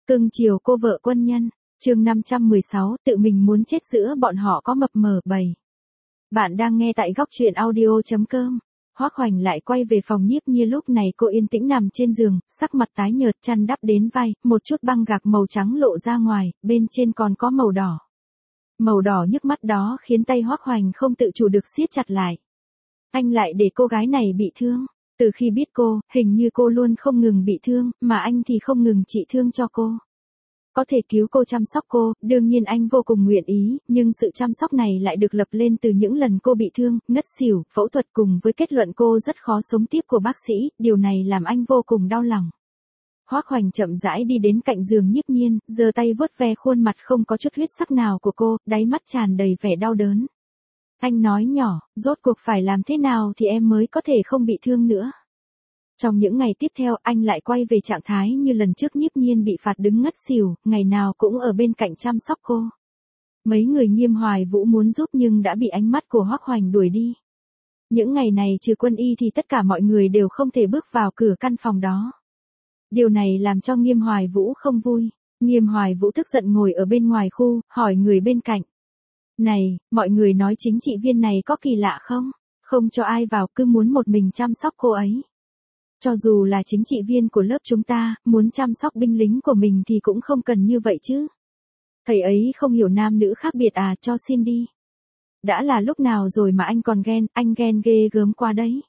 Cưng chiều cô vợ quân nhân. Chương 516, tự mình muốn chết giữa bọn họ có mập mờ 7. Bạn đang nghe tại góc truyện audio.com. Hoắc Hoành lại quay về phòng Nhiếp Nhi, lúc này cô yên tĩnh nằm trên giường, sắc mặt tái nhợt, chăn đắp đến vai, một chút băng gạc màu trắng lộ ra ngoài, bên trên còn có màu đỏ. Màu đỏ nhức mắt đó khiến tay Hoắc Hoành không tự chủ được siết chặt lại. Anh lại để cô gái này bị thương. Từ khi biết cô, hình như cô luôn không ngừng bị thương, mà anh thì không ngừng trị thương cho cô. Có thể cứu cô, chăm sóc cô, đương nhiên anh vô cùng nguyện ý, nhưng sự chăm sóc này lại được lập lên từ những lần cô bị thương, ngất xỉu, phẫu thuật cùng với kết luận cô rất khó sống tiếp của bác sĩ, điều này làm anh vô cùng đau lòng. Hoắc Hoành chậm rãi đi đến cạnh giường Nhiếp Nhiên, giơ tay vuốt ve khuôn mặt không có chút huyết sắc nào của cô, đáy mắt tràn đầy vẻ đau đớn. Anh nói nhỏ, rốt cuộc phải làm thế nào thì em mới có thể không bị thương nữa. Trong những ngày tiếp theo, anh lại quay về trạng thái như lần trước Nhiếp Nhiên bị phạt đứng ngất xỉu, ngày nào cũng ở bên cạnh chăm sóc cô. Mấy người Nghiêm Hoài Vũ muốn giúp nhưng đã bị ánh mắt của Hoắc Hoành đuổi đi. Những ngày này trừ Quân Y thì tất cả mọi người đều không thể bước vào cửa căn phòng đó. Điều này làm cho Nghiêm Hoài Vũ không vui. Nghiêm Hoài Vũ tức giận ngồi ở bên ngoài khu, hỏi người bên cạnh. Này, mọi người nói chính trị viên này có kỳ lạ không? Không cho ai vào, cứ muốn một mình chăm sóc cô ấy. Cho dù là chính trị viên của lớp chúng ta, muốn chăm sóc binh lính của mình thì cũng không cần như vậy chứ. Thầy ấy không hiểu nam nữ khác biệt à, cho xin đi. Đã là lúc nào rồi mà anh còn ghen, anh ghen ghê gớm qua đấy.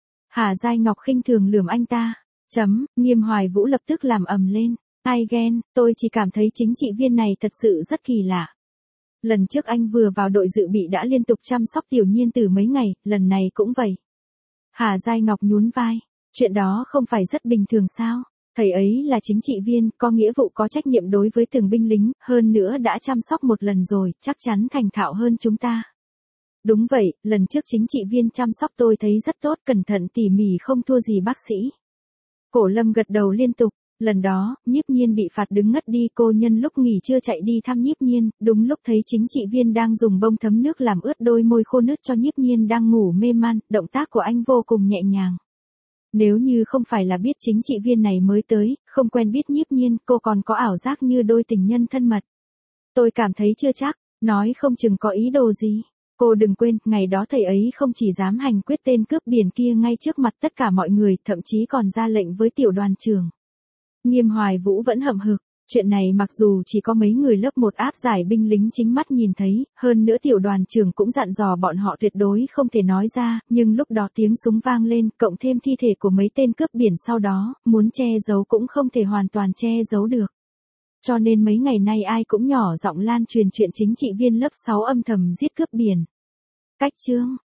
Hà Giai Ngọc khinh thường lườm anh ta. Nghiêm Hoài Vũ lập tức làm ầm lên. Ai ghen, tôi chỉ cảm thấy chính trị viên này thật sự rất kỳ lạ. Lần trước anh vừa vào đội dự bị đã liên tục chăm sóc Tiểu Nhiên từ mấy ngày, lần này cũng vậy. Hà Giai Ngọc nhún vai. Chuyện đó không phải rất bình thường sao? Thầy ấy là chính trị viên, có nghĩa vụ có trách nhiệm đối với từng binh lính, hơn nữa đã chăm sóc một lần rồi, chắc chắn thành thạo hơn chúng ta. Đúng vậy, lần trước chính trị viên chăm sóc tôi thấy rất tốt, cẩn thận tỉ mỉ không thua gì bác sĩ. Cổ Lâm gật đầu liên tục. Lần đó, Nhiếp Nhiên bị phạt đứng ngất đi, cô nhân lúc nghỉ trưa chạy đi thăm Nhiếp Nhiên, đúng lúc thấy chính trị viên đang dùng bông thấm nước làm ướt đôi môi khô nứt cho Nhiếp Nhiên đang ngủ mê man, động tác của anh vô cùng nhẹ nhàng. Nếu như không phải là biết chính trị viên này mới tới, không quen biết Nhiếp Nhiên, cô còn có ảo giác như đôi tình nhân thân mật. Tôi cảm thấy chưa chắc, nói không chừng có ý đồ gì. Cô đừng quên, ngày đó thầy ấy không chỉ dám hành quyết tên cướp biển kia ngay trước mặt tất cả mọi người, thậm chí còn ra lệnh với tiểu đoàn trưởng. Nghiêm Hoài Vũ vẫn hậm hực, chuyện này mặc dù chỉ có mấy người lớp 1 áp giải binh lính chính mắt nhìn thấy, hơn nữa tiểu đoàn trưởng cũng dặn dò bọn họ tuyệt đối không thể nói ra, nhưng lúc đó tiếng súng vang lên, cộng thêm thi thể của mấy tên cướp biển sau đó, muốn che giấu cũng không thể hoàn toàn che giấu được. Cho nên mấy ngày nay ai cũng nhỏ giọng lan truyền chuyện chính trị viên lớp 6 âm thầm giết cướp biển. Cách chương